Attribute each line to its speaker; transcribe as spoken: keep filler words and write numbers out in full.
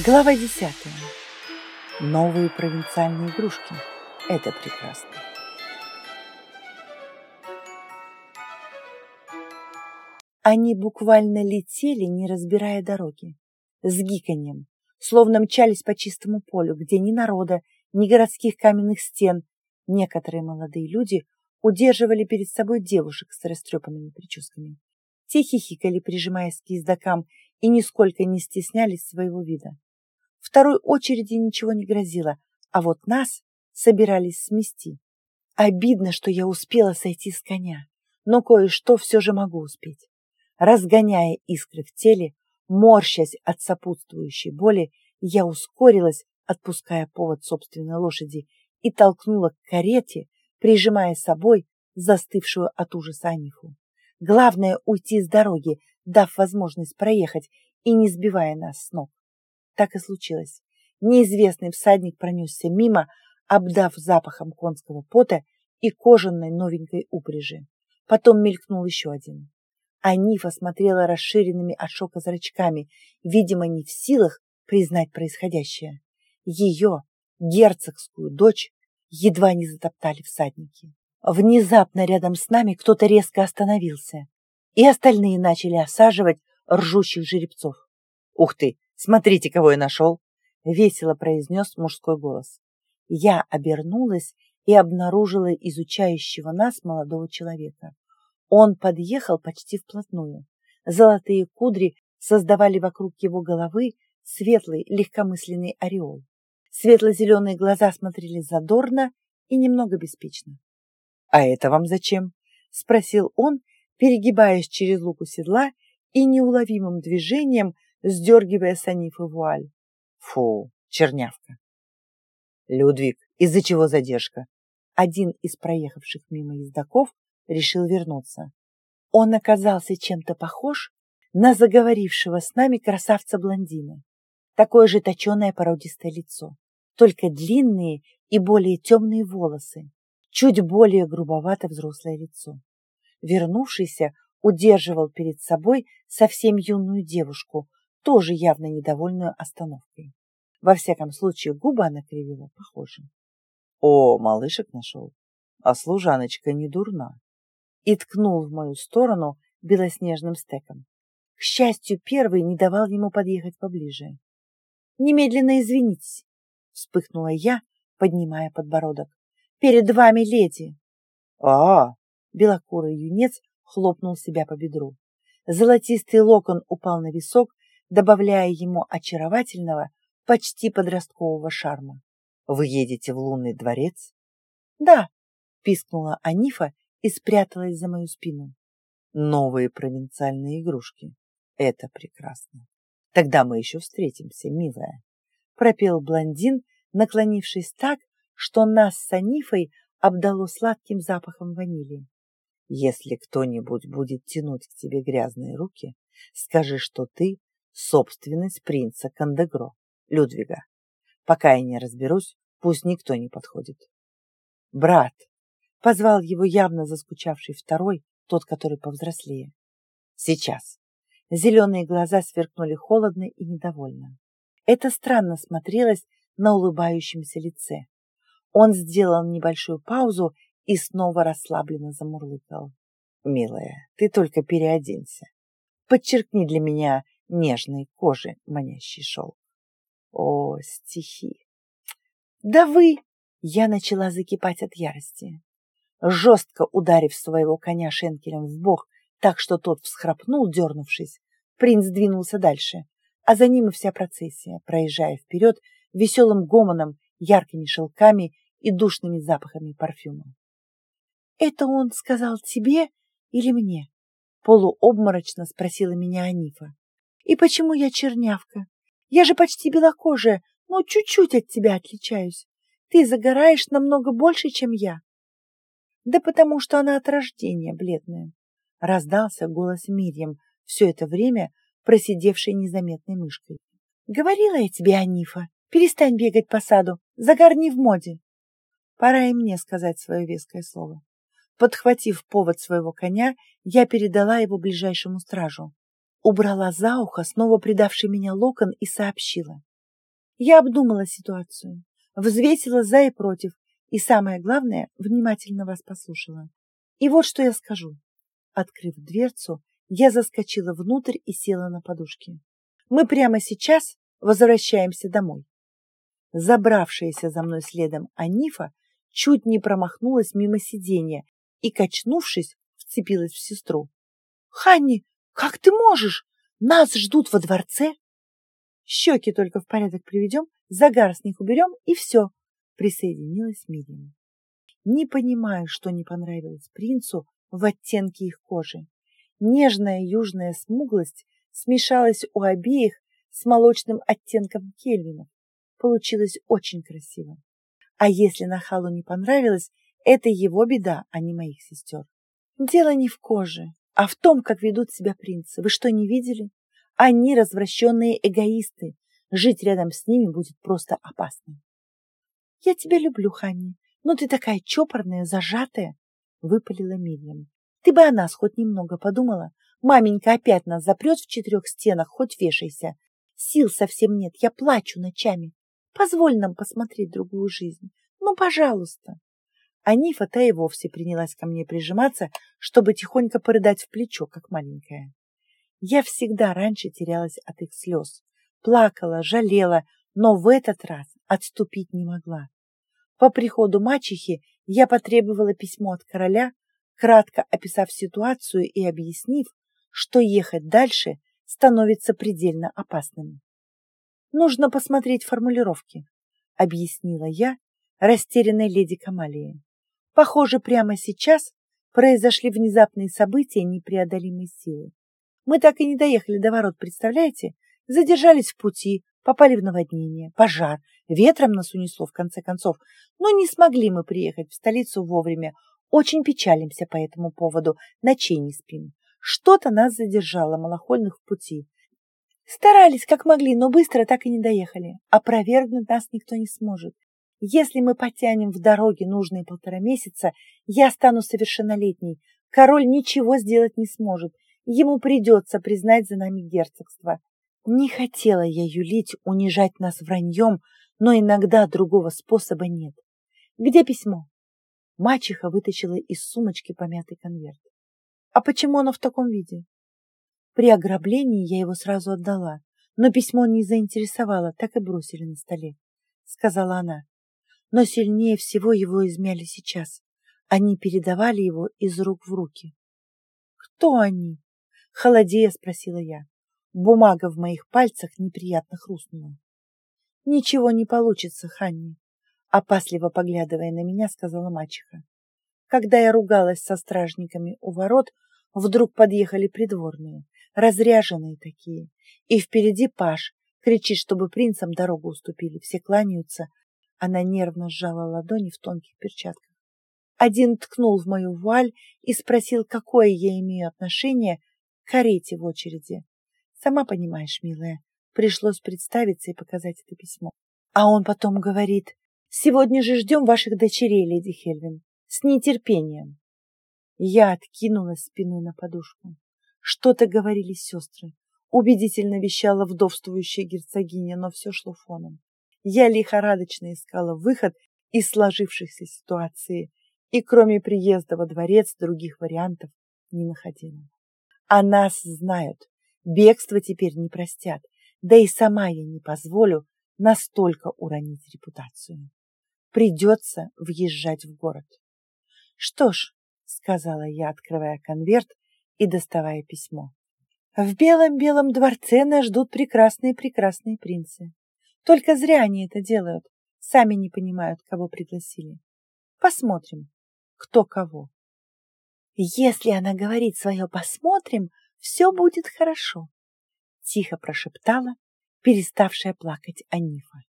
Speaker 1: Глава десятая. Новые провинциальные игрушки. Это прекрасно. Они буквально летели, не разбирая дороги, с гиканьем, словно мчались по чистому полю, где ни народа, ни городских каменных стен. Некоторые молодые люди удерживали перед собой девушек с растрепанными прическами. Те хихикали, прижимаясь к ездокам, и нисколько не стеснялись своего вида. Второй очереди ничего не грозило, а вот нас собирались смести. Обидно, что я успела сойти с коня, но кое-что все же могу успеть. Разгоняя искры в теле, морщась от сопутствующей боли, я ускорилась, отпуская повод собственной лошади, и толкнула к карете, прижимая собой застывшую от ужаса Анифу. Главное — уйти с дороги, дав возможность проехать и не сбивая нас с ног. Так и случилось. Неизвестный всадник пронесся мимо, обдав запахом конского пота и кожаной новенькой упряжи. Потом мелькнул еще один. Анифа смотрела расширенными от шока зрачками, видимо, не в силах признать происходящее. Ее, герцогскую дочь, едва не затоптали всадники. Внезапно рядом с нами кто-то резко остановился, и остальные начали осаживать ржущих жеребцов. «Ух ты! Смотрите, кого я нашел!» — весело произнес мужской голос. Я обернулась и обнаружила изучающего нас молодого человека. Он подъехал почти вплотную. Золотые кудри создавали вокруг его головы светлый легкомысленный ореол. Светло-зеленые глаза смотрели задорно и немного беспечно. «А это вам зачем?» — спросил он, перегибаясь через луку седла и неуловимым движением сдергивая с Анифы вуаль. «Фу, чернявка!» «Людвиг, из-за чего задержка?» Один из проехавших мимо ездоков решил вернуться. Он оказался чем-то похож на заговорившего с нами красавца-блондина. Такое же точеное породистое лицо, только длинные и более темные волосы, чуть более грубовато взрослое лицо. Вернувшийся удерживал перед собой совсем юную девушку, тоже явно недовольную остановкой. Во всяком случае, губы она кривила похоже. «О, малышек нашел, а служаночка не дурна!» И ткнул в мою сторону белоснежным стеком. К счастью, первый не давал ему подъехать поближе. «Немедленно извинитесь!» — вспыхнула я, поднимая подбородок. «Перед вами леди!» «А-а!» — белокурый юнец хлопнул себя по бедру. Золотистый локон упал на висок, добавляя ему очаровательного, почти подросткового шарма. «Вы едете в лунный дворец?» «Да», — пискнула Анифа и спряталась за мою спину. «Новые провинциальные игрушки. Это прекрасно. Тогда мы еще встретимся, милая», — пропел блондин, наклонившись так, что нас с Анифой обдало сладким запахом ванили. «Если кто-нибудь будет тянуть к тебе грязные руки, скажи, что ты собственность принца Кандегро, Людвига. Пока я не разберусь, пусть никто не подходит». «Брат!» — позвал его явно заскучавший второй, тот, который повзрослее. «Сейчас». Зеленые глаза сверкнули холодно и недовольно. Это странно смотрелось на улыбающемся лице. Он сделал небольшую паузу и снова расслабленно замурлыкал. «Милая, ты только переоденься. Подчеркни для меня нежной кожи манящий шелк». О, стихи! «Да вы!» Я начала закипать от ярости. Жестко ударив своего коня шенкелем в бок, так что тот всхрапнул, дернувшись, принц двинулся дальше, а за ним и вся процессия, проезжая вперед веселым гомоном, яркими шелками и душными запахами парфюма. «Это он сказал тебе или мне?» — полуобморочно спросила меня Анифа. «И почему я чернявка? Я же почти белокожая, но чуть-чуть от тебя отличаюсь. Ты загораешь намного больше, чем я». «Да потому что она от рождения бледная», — раздался голос Мирьям, все это время просидевшей незаметной мышкой. «Говорила я тебе, Анифа, перестань бегать по саду, загар не в моде». Пора и мне сказать свое веское слово. Подхватив повод своего коня, я передала его ближайшему стражу. Убрала за ухо, снова придавший меня локон, и сообщила. Я обдумала ситуацию, взвесила за и против, и самое главное, внимательно вас послушала. И вот что я скажу. Открыв дверцу, я заскочила внутрь и села на подушке. Мы прямо сейчас возвращаемся домой. Забравшаяся за мной следом Анифа чуть не промахнулась мимо сиденья и, качнувшись, вцепилась в сестру. «Ханни, как ты можешь? Нас ждут во дворце!» «Щеки только в порядок приведем, загар с них уберем, и все», — присоединилась Мирьям. Не понимаю, что не понравилось принцу в оттенке их кожи. Нежная южная смуглость смешалась у обеих с молочным оттенком кельвинов. Получилось очень красиво. А если нахалу не понравилось, это его беда, а не моих сестер. Дело не в коже, а в том, как ведут себя принцы. Вы что, не видели? Они развращенные эгоисты. Жить рядом с ними будет просто опасно. Я тебя люблю, Ханни, но ты такая чопорная, зажатая, выпалила Мирьям. Ты бы о нас хоть немного подумала. Маменька опять нас запрет в четырех стенах, хоть вешайся. Сил совсем нет, я плачу ночами. Позволь нам посмотреть другую жизнь. Ну, пожалуйста. Анифа-то и вовсе принялась ко мне прижиматься, чтобы тихонько порыдать в плечо, как маленькая. Я всегда раньше терялась от их слез. Плакала, жалела, но в этот раз отступить не могла. По приходу мачехи я потребовала письмо от короля, кратко описав ситуацию и объяснив, что ехать дальше становится предельно опасным. Нужно посмотреть формулировки, объяснила я растерянной леди Камалии. Похоже, прямо сейчас произошли внезапные события непреодолимой силы. Мы так и не доехали до ворот, представляете? Задержались в пути, попали в наводнение, пожар, ветром нас унесло в конце концов, но не смогли мы приехать в столицу вовремя. Очень печалимся по этому поводу, ночей не спим. Что-то нас задержало, малохольных, в пути. Старались как могли, но быстро так и не доехали. Опровергнуть нас никто не сможет. Если мы потянем в дороге нужные полтора месяца, я стану совершеннолетней. Король ничего сделать не сможет. Ему придется признать за нами герцогство. Не хотела я юлить, унижать нас враньем, но иногда другого способа нет. Где письмо? Мачеха вытащила из сумочки помятый конверт. А почему оно в таком виде? При ограблении я его сразу отдала, но письмо не заинтересовало, так и бросили на столе, сказала она. Но сильнее всего его измяли сейчас. Они передавали его из рук в руки. Кто они? Холодея спросила я. Бумага в моих пальцах неприятно хрустнула. Ничего не получится, Ханни, опасливо поглядывая на меня, сказала мачеха. Когда я ругалась со стражниками у ворот, вдруг подъехали придворные, разряженные такие, и впереди паж кричит, чтобы принцам дорогу уступили, все кланяются. Она нервно сжала ладони в тонких перчатках. Один ткнул в мою вуаль и спросил, какое я имею отношение к карете в очереди. Сама понимаешь, милая, пришлось представиться и показать это письмо. А он потом говорит: «Сегодня же ждем ваших дочерей, леди Хельвин, с нетерпением». Я откинулась спиной на подушку. Что-то говорили сестры. Убедительно вещала вдовствующая герцогиня, но все шло фоном. Я лихорадочно искала выход из сложившейся ситуации и кроме приезда во дворец других вариантов не находила. А нас знают, бегство теперь не простят, да и сама я не позволю настолько уронить репутацию. Придется въезжать в город. Что ж, сказала я, открывая конверт и доставая письмо. В белом-белом дворце нас ждут прекрасные-прекрасные принцы. Только зря они это делают, сами не понимают, кого пригласили. Посмотрим, кто кого. Если она говорит свое «посмотрим», все будет хорошо, тихо прошептала переставшая плакать Анифа.